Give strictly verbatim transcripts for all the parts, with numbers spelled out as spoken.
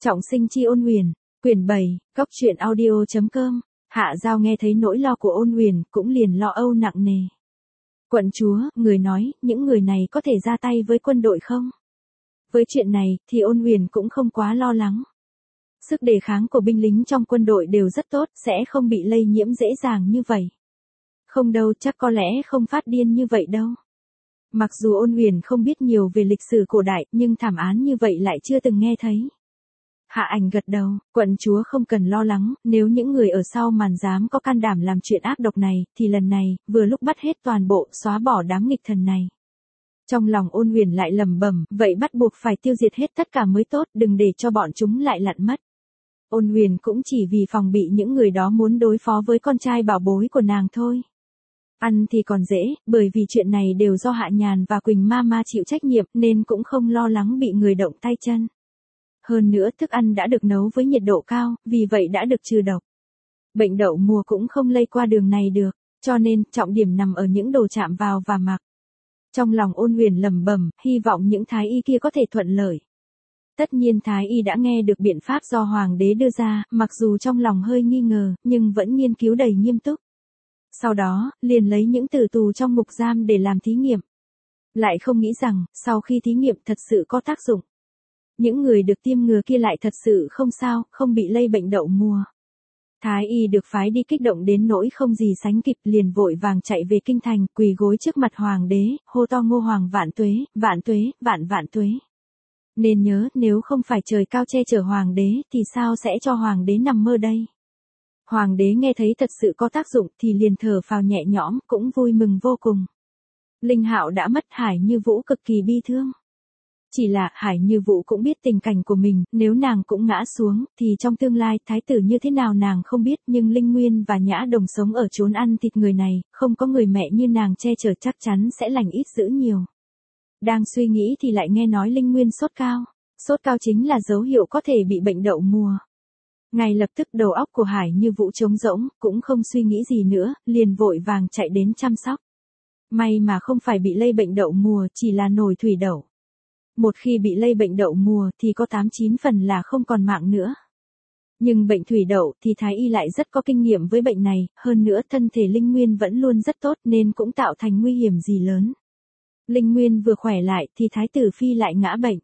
Trọng sinh chi Ôn Huyền, quyển bảy, góc truyện audio chấm com. Hạ Giao nghe thấy nỗi lo của Ôn Huyền, cũng liền lo âu nặng nề. Quận chúa, người nói, những người này có thể ra tay với quân đội không? Với chuyện này, thì Ôn Huyền cũng không quá lo lắng. Sức đề kháng của binh lính trong quân đội đều rất tốt, sẽ không bị lây nhiễm dễ dàng như vậy. Không đâu, chắc có lẽ không phát điên như vậy đâu. Mặc dù Ôn Huyền không biết nhiều về lịch sử cổ đại, nhưng thảm án như vậy lại chưa từng nghe thấy. Hạ Ảnh gật đầu, quận chúa không cần lo lắng, nếu những người ở sau màn dám có can đảm làm chuyện ác độc này, thì lần này, vừa lúc bắt hết toàn bộ, xóa bỏ đám nghịch thần này. Trong lòng Ôn Huyền lại lẩm bẩm, vậy bắt buộc phải tiêu diệt hết tất cả mới tốt, đừng để cho bọn chúng lại lặn mất. Ôn Huyền cũng chỉ vì phòng bị những người đó muốn đối phó với con trai bảo bối của nàng thôi. Ăn thì còn dễ, bởi vì chuyện này đều do Hạ Nhàn và Quỳnh Mama chịu trách nhiệm nên cũng không lo lắng bị người động tay chân. Hơn nữa thức ăn đã được nấu với nhiệt độ cao, vì vậy đã được trừ độc. Bệnh đậu mùa cũng không lây qua đường này được, cho nên trọng điểm nằm ở những đồ chạm vào và mặc. Trong lòng Ôn Huyền lẩm bẩm, hy vọng những thái y kia có thể thuận lợi. Tất nhiên thái y đã nghe được biện pháp do hoàng đế đưa ra, mặc dù trong lòng hơi nghi ngờ, nhưng vẫn nghiên cứu đầy nghiêm túc. Sau đó, liền lấy những tử tù trong ngục giam để làm thí nghiệm. Lại không nghĩ rằng, sau khi thí nghiệm thật sự có tác dụng. Những người được tiêm ngừa kia lại thật sự không sao, không bị lây bệnh đậu mùa. Thái y được phái đi kích động đến nỗi không gì sánh kịp, liền vội vàng chạy về kinh thành, quỳ gối trước mặt hoàng đế, hô to Ngô Hoàng vạn tuế, vạn tuế, vạn vạn tuế. Nên nhớ, nếu không phải trời cao che chở hoàng đế, thì sao sẽ cho hoàng đế nằm mơ đây? Hoàng đế nghe thấy thật sự có tác dụng thì liền thở phào nhẹ nhõm, cũng vui mừng vô cùng. Linh Hạo đã mất, Hải Như Vũ cực kỳ bi thương. Chỉ là Hải Như Vũ cũng biết tình cảnh của mình, nếu nàng cũng ngã xuống, thì trong tương lai thái tử như thế nào nàng không biết, nhưng Linh Nguyên và Nhã Đồng sống ở chốn ăn thịt người này, không có người mẹ như nàng che chở chắc chắn sẽ lành ít dữ nhiều. Đang suy nghĩ thì lại nghe nói Linh Nguyên sốt cao. Sốt cao chính là dấu hiệu có thể bị bệnh đậu mùa. Ngay lập tức đầu óc của Hải Như Vũ trống rỗng, cũng không suy nghĩ gì nữa, liền vội vàng chạy đến chăm sóc. May mà không phải bị lây bệnh đậu mùa, chỉ là nổi thủy đậu. Một khi bị lây bệnh đậu mùa thì có tám chín phần là không còn mạng nữa. Nhưng bệnh thủy đậu thì thái y lại rất có kinh nghiệm với bệnh này, hơn nữa thân thể Linh Nguyên vẫn luôn rất tốt nên cũng tạo thành nguy hiểm gì lớn. Linh Nguyên vừa khỏe lại thì thái tử phi lại ngã bệnh.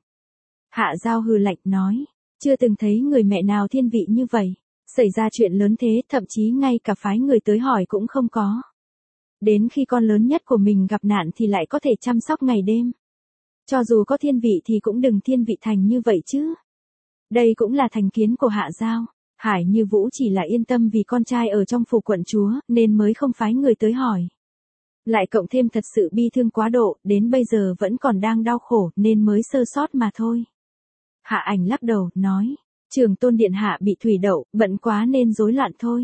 Hạ Giao hừ lạnh nói, chưa từng thấy người mẹ nào thiên vị như vậy, xảy ra chuyện lớn thế, thậm chí ngay cả phái người tới hỏi cũng không có. Đến khi con lớn nhất của mình gặp nạn thì lại có thể chăm sóc ngày đêm. Cho dù có thiên vị thì cũng đừng thiên vị thành như vậy chứ. Đây cũng là thành kiến của Hạ Giao. Hải Như Vũ chỉ là yên tâm vì con trai ở trong phủ quận chúa, nên mới không phái người tới hỏi. Lại cộng thêm thật sự bi thương quá độ, đến bây giờ vẫn còn đang đau khổ, nên mới sơ sót mà thôi. Hạ Ảnh lắc đầu, nói, Trường Tôn điện hạ bị thủy đậu, bận quá nên rối loạn thôi.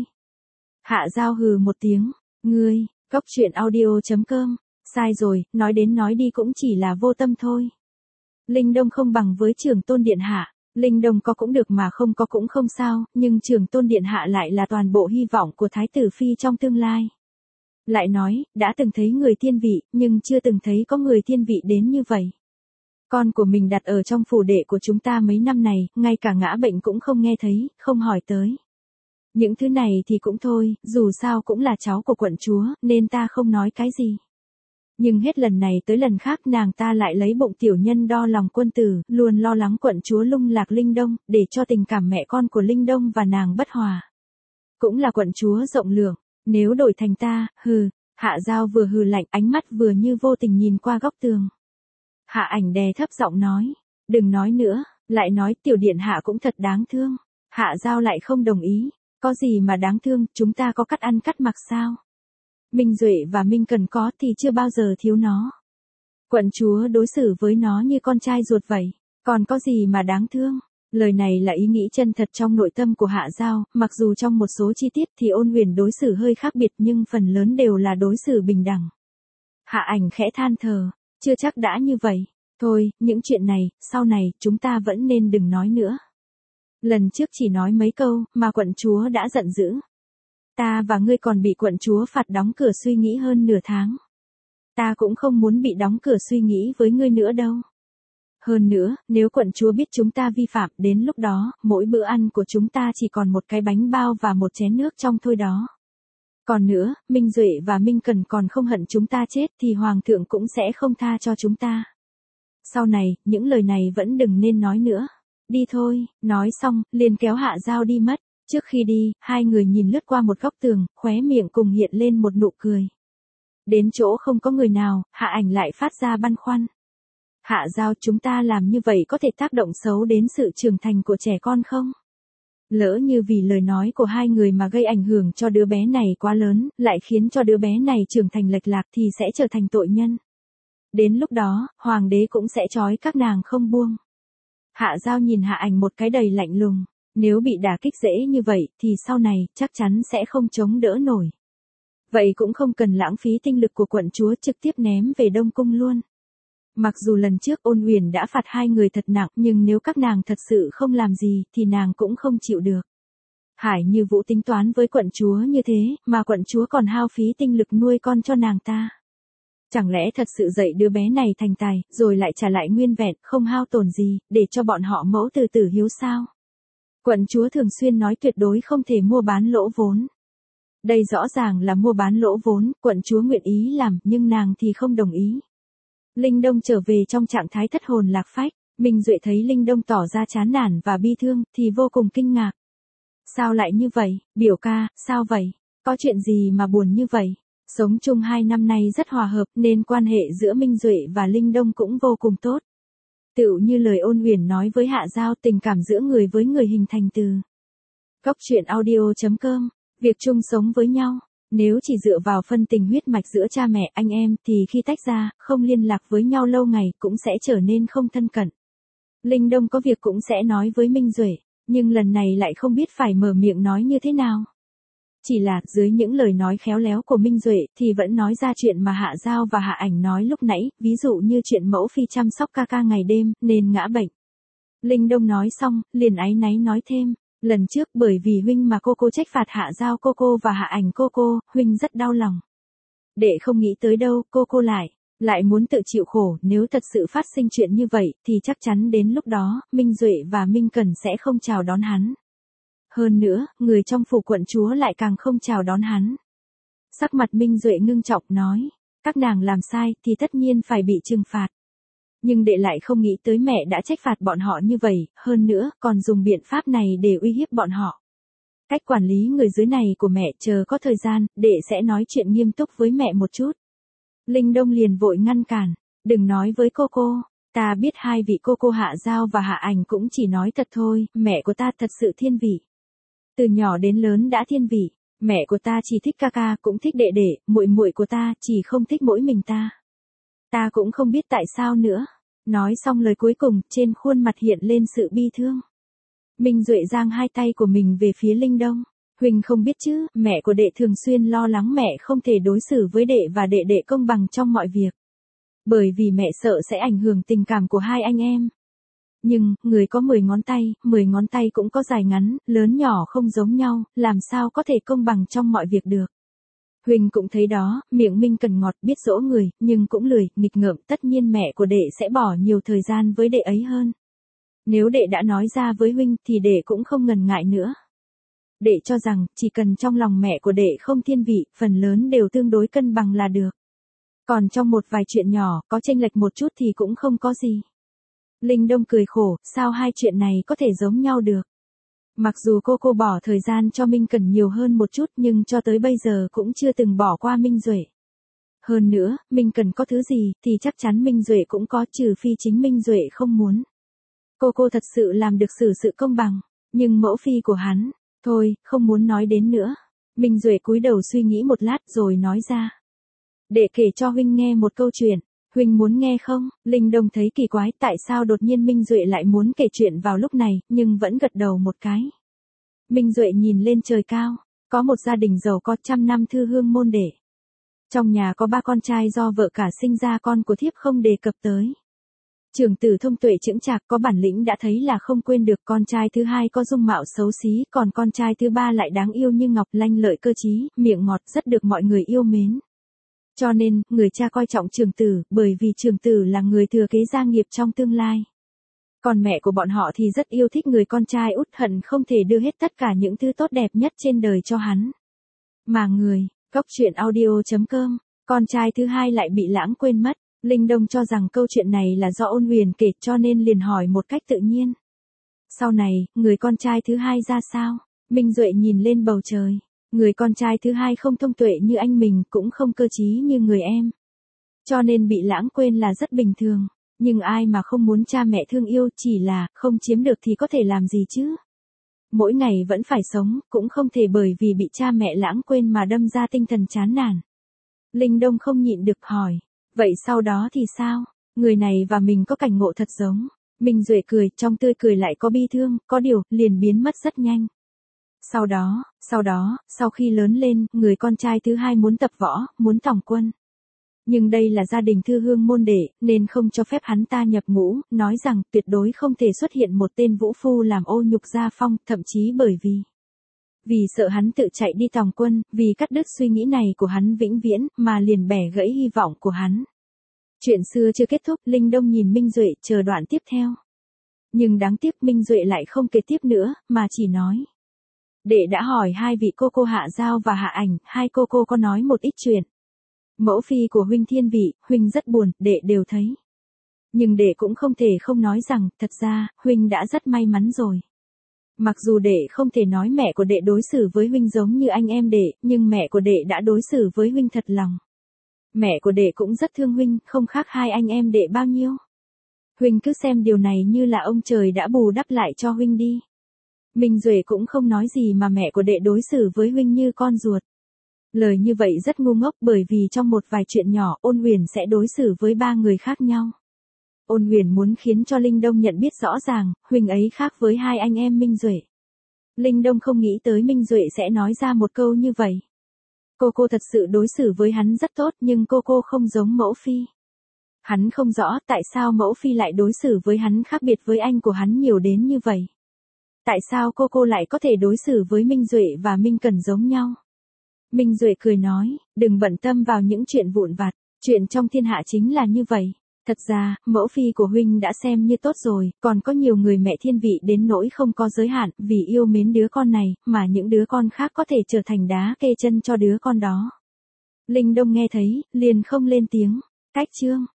Hạ Giao hừ một tiếng, ngươi, góc truyện audio chấm com. Sai rồi, nói đến nói đi cũng chỉ là vô tâm thôi. Linh Đông không bằng với Trường Tôn điện hạ, Linh Đông có cũng được mà không có cũng không sao, nhưng Trường Tôn điện hạ lại là toàn bộ hy vọng của thái tử phi trong tương lai. Lại nói, đã từng thấy người thiên vị, nhưng chưa từng thấy có người thiên vị đến như vậy. Con của mình đặt ở trong phủ đệ của chúng ta mấy năm này, ngay cả ngã bệnh cũng không nghe thấy, không hỏi tới. Những thứ này thì cũng thôi, dù sao cũng là cháu của quận chúa, nên ta không nói cái gì. Nhưng hết lần này tới lần khác nàng ta lại lấy bụng tiểu nhân đo lòng quân tử, luôn lo lắng quận chúa lung lạc Linh Đông, để cho tình cảm mẹ con của Linh Đông và nàng bất hòa. Cũng là quận chúa rộng lượng, nếu đổi thành ta, hừ, Hạ Giao vừa hừ lạnh, ánh mắt vừa như vô tình nhìn qua góc tường. Hạ Ảnh đè thấp giọng nói, đừng nói nữa, lại nói tiểu điện hạ cũng thật đáng thương. Hạ Giao lại không đồng ý, có gì mà đáng thương, chúng ta có cắt ăn cắt mặc sao? Minh Duệ và Minh Cần có thì chưa bao giờ thiếu nó. Quận chúa đối xử với nó như con trai ruột vậy, còn có gì mà đáng thương. Lời này là ý nghĩ chân thật trong nội tâm của Hạ Giao, mặc dù trong một số chi tiết thì Ôn Huyền đối xử hơi khác biệt nhưng phần lớn đều là đối xử bình đẳng. Hạ Ảnh khẽ than thở, chưa chắc đã như vậy. Thôi, những chuyện này, sau này, chúng ta vẫn nên đừng nói nữa. Lần trước chỉ nói mấy câu, mà quận chúa đã giận dữ. Ta và ngươi còn bị quận chúa phạt đóng cửa suy nghĩ hơn nửa tháng. Ta cũng không muốn bị đóng cửa suy nghĩ với ngươi nữa đâu. Hơn nữa, nếu quận chúa biết chúng ta vi phạm, đến lúc đó, mỗi bữa ăn của chúng ta chỉ còn một cái bánh bao và một chén nước trong thôi đó. Còn nữa, Minh Duệ và Minh Cần còn không hận chúng ta chết thì Hoàng thượng cũng sẽ không tha cho chúng ta. Sau này, những lời này vẫn đừng nên nói nữa. Đi thôi, nói xong, liền kéo Hạ Giao đi mất. Trước khi đi, hai người nhìn lướt qua một góc tường, khóe miệng cùng hiện lên một nụ cười. Đến chỗ không có người nào, Hạ Ảnh lại phát ra băn khoăn. Hạ Giao, chúng ta làm như vậy có thể tác động xấu đến sự trưởng thành của trẻ con không? Lỡ như vì lời nói của hai người mà gây ảnh hưởng cho đứa bé này quá lớn, lại khiến cho đứa bé này trưởng thành lệch lạc thì sẽ trở thành tội nhân. Đến lúc đó, Hoàng đế cũng sẽ trói các nàng không buông. Hạ Giao nhìn Hạ Ảnh một cái đầy lạnh lùng. Nếu bị đả kích dễ như vậy thì sau này chắc chắn sẽ không chống đỡ nổi. Vậy cũng không cần lãng phí tinh lực của quận chúa trực tiếp ném về Đông Cung luôn. Mặc dù lần trước Ôn Huyền đã phạt hai người thật nặng nhưng nếu các nàng thật sự không làm gì thì nàng cũng không chịu được. Hải Như Vũ tính toán với quận chúa như thế mà quận chúa còn hao phí tinh lực nuôi con cho nàng ta. Chẳng lẽ thật sự dạy đứa bé này thành tài rồi lại trả lại nguyên vẹn không hao tổn gì để cho bọn họ mẫu từ tử hiếu sao? Quận chúa thường xuyên nói tuyệt đối không thể mua bán lỗ vốn. Đây rõ ràng là mua bán lỗ vốn, quận chúa nguyện ý làm nhưng nàng thì không đồng ý. Linh Đông trở về trong trạng thái thất hồn lạc phách, Minh Duệ thấy Linh Đông tỏ ra chán nản và bi thương thì vô cùng kinh ngạc. Sao lại như vậy, biểu ca, sao vậy, có chuyện gì mà buồn như vậy? Sống chung hai năm nay rất hòa hợp nên quan hệ giữa Minh Duệ và Linh Đông cũng vô cùng tốt. Tựu như lời Ôn Huyền nói với Hạ Giao, tình cảm giữa người với người hình thành từ Góc truyện audio chấm com, việc chung sống với nhau. Nếu chỉ dựa vào phân tình huyết mạch giữa cha mẹ anh em thì khi tách ra, không liên lạc với nhau lâu ngày cũng sẽ trở nên không thân cận. Linh Đông có việc cũng sẽ nói với Minh Duệ, nhưng lần này lại không biết phải mở miệng nói như thế nào. Chỉ là, dưới những lời nói khéo léo của Minh Duệ thì vẫn nói ra chuyện mà Hạ Giao và Hạ Ảnh nói lúc nãy, ví dụ như chuyện mẫu phi chăm sóc ca ca ngày đêm, nên ngã bệnh. Linh Đông nói xong, liền áy náy nói thêm, lần trước bởi vì huynh mà cô cô trách phạt Hạ Giao cô cô và Hạ Ảnh cô cô, huynh rất đau lòng. Đệ không nghĩ tới đâu, cô cô lại, lại muốn tự chịu khổ, nếu thật sự phát sinh chuyện như vậy, thì chắc chắn đến lúc đó, Minh Duệ và Minh Cần sẽ không chào đón hắn. Hơn nữa, người trong phủ quận chúa lại càng không chào đón hắn. Sắc mặt Minh Duệ ngưng trọng nói, các nàng làm sai thì tất nhiên phải bị trừng phạt. Nhưng đệ lại không nghĩ tới mẹ đã trách phạt bọn họ như vậy, hơn nữa còn dùng biện pháp này để uy hiếp bọn họ. Cách quản lý người dưới này của mẹ, chờ có thời gian, đệ sẽ nói chuyện nghiêm túc với mẹ một chút. Linh Đông liền vội ngăn cản, đừng nói với cô cô, ta biết hai vị cô cô Hạ Giao và Hạ Ảnh cũng chỉ nói thật thôi, mẹ của ta thật sự thiên vị. Từ nhỏ đến lớn đã thiên vị, mẹ của ta chỉ thích ca ca cũng thích đệ đệ, muội muội của ta chỉ không thích mỗi mình ta. Ta cũng không biết tại sao nữa. Nói xong lời cuối cùng, trên khuôn mặt hiện lên sự bi thương. Minh Duệ giang hai tay của mình về phía Linh Đông. Huỳnh không biết chứ, mẹ của đệ thường xuyên lo lắng mẹ không thể đối xử với đệ và đệ đệ công bằng trong mọi việc. Bởi vì mẹ sợ sẽ ảnh hưởng tình cảm của hai anh em. Nhưng, người có mười ngón tay, mười ngón tay cũng có dài ngắn, lớn nhỏ không giống nhau, làm sao có thể công bằng trong mọi việc được. Huỳnh cũng thấy đó, miệng Minh Cần ngọt biết dỗ người, nhưng cũng lười, nghịch ngợm, tất nhiên mẹ của đệ sẽ bỏ nhiều thời gian với đệ ấy hơn. Nếu đệ đã nói ra với huynh thì đệ cũng không ngần ngại nữa. Đệ cho rằng, chỉ cần trong lòng mẹ của đệ không thiên vị, phần lớn đều tương đối cân bằng là được. Còn trong một vài chuyện nhỏ, có chênh lệch một chút thì cũng không có gì. Linh Đông cười khổ, sao hai chuyện này có thể giống nhau được? Mặc dù cô cô bỏ thời gian cho Minh Cần nhiều hơn một chút nhưng cho tới bây giờ cũng chưa từng bỏ qua Minh Duệ. Hơn nữa, Minh Cần có thứ gì thì chắc chắn Minh Duệ cũng có, trừ phi chính Minh Duệ không muốn. Cô cô thật sự làm được xử sự công bằng, nhưng mẫu phi của hắn, thôi, không muốn nói đến nữa. Minh Duệ cúi đầu suy nghĩ một lát rồi nói ra. Để kể cho huynh nghe một câu chuyện. Huynh muốn nghe không? Linh Đông thấy kỳ quái tại sao đột nhiên Minh Duệ lại muốn kể chuyện vào lúc này, nhưng vẫn gật đầu một cái. Minh Duệ nhìn lên trời cao, có một gia đình giàu có trăm năm thư hương môn đệ. Trong nhà có ba con trai do vợ cả sinh ra, con của thiếp không đề cập tới. Trưởng tử thông tuệ chững chạc có bản lĩnh đã thấy là không quên được, con trai thứ hai có dung mạo xấu xí, còn con trai thứ ba lại đáng yêu như ngọc, lanh lợi cơ trí, miệng ngọt, rất được mọi người yêu mến. Cho nên, người cha coi trọng trưởng tử, bởi vì trưởng tử là người thừa kế gia nghiệp trong tương lai. Còn mẹ của bọn họ thì rất yêu thích người con trai út, hận không thể đưa hết tất cả những thứ tốt đẹp nhất trên đời cho hắn. Mà người, Cốc truyện audio chấm com, con trai thứ hai lại bị lãng quên mất. Linh Đông cho rằng câu chuyện này là do Ôn Huyền kể cho nên liền hỏi một cách tự nhiên. Sau này, người con trai thứ hai ra sao? Minh Duệ nhìn lên bầu trời. Người con trai thứ hai không thông tuệ như anh mình, cũng không cơ trí như người em. Cho nên bị lãng quên là rất bình thường. Nhưng ai mà không muốn cha mẹ thương yêu, chỉ là không chiếm được thì có thể làm gì chứ? Mỗi ngày vẫn phải sống, cũng không thể bởi vì bị cha mẹ lãng quên mà đâm ra tinh thần chán nản. Linh Đông không nhịn được hỏi. Vậy sau đó thì sao? Người này và mình có cảnh ngộ thật giống. Minh Duệ cười, trong tươi cười lại có bi thương, có điều, liền biến mất rất nhanh. Sau đó, sau đó, sau khi lớn lên, người con trai thứ hai muốn tập võ, muốn tòng quân. Nhưng đây là gia đình thư hương môn đệ, nên không cho phép hắn ta nhập ngũ, nói rằng tuyệt đối không thể xuất hiện một tên vũ phu làm ô nhục gia phong, thậm chí bởi vì... Vì sợ hắn tự chạy đi tòng quân, vì cắt đứt suy nghĩ này của hắn vĩnh viễn, mà liền bẻ gãy hy vọng của hắn. Chuyện xưa chưa kết thúc, Linh Đông nhìn Minh Duệ chờ đoạn tiếp theo. Nhưng đáng tiếc Minh Duệ lại không kể tiếp nữa, mà chỉ nói. Đệ đã hỏi hai vị cô cô Hạ Giao và Hạ Ảnh, hai cô cô có nói một ít chuyện. Mẫu phi của huynh thiên vị, huynh rất buồn, đệ đều thấy. Nhưng đệ cũng không thể không nói rằng, thật ra, huynh đã rất may mắn rồi. Mặc dù đệ không thể nói mẹ của đệ đối xử với huynh giống như anh em đệ, nhưng mẹ của đệ đã đối xử với huynh thật lòng. Mẹ của đệ cũng rất thương huynh, không khác hai anh em đệ bao nhiêu. Huynh cứ xem điều này như là ông trời đã bù đắp lại cho huynh đi. Minh Duệ cũng không nói gì mà mẹ của đệ đối xử với huynh như con ruột. Lời như vậy rất ngu ngốc, bởi vì trong một vài chuyện nhỏ, Ôn Huyền sẽ đối xử với ba người khác nhau. Ôn Huyền muốn khiến cho Linh Đông nhận biết rõ ràng, huynh ấy khác với hai anh em Minh Duệ. Linh Đông không nghĩ tới Minh Duệ sẽ nói ra một câu như vậy. Cô cô thật sự đối xử với hắn rất tốt, nhưng cô cô không giống mẫu phi. Hắn không rõ tại sao mẫu phi lại đối xử với hắn khác biệt với anh của hắn nhiều đến như vậy. Tại sao cô cô lại có thể đối xử với Minh Duệ và Minh Cần giống nhau? Minh Duệ cười nói, đừng bận tâm vào những chuyện vụn vặt, chuyện trong thiên hạ chính là như vậy. Thật ra, mẫu phi của huynh đã xem như tốt rồi, còn có nhiều người mẹ thiên vị đến nỗi không có giới hạn, vì yêu mến đứa con này, mà những đứa con khác có thể trở thành đá kê chân cho đứa con đó. Linh Đông nghe thấy, liền không lên tiếng. Cách chương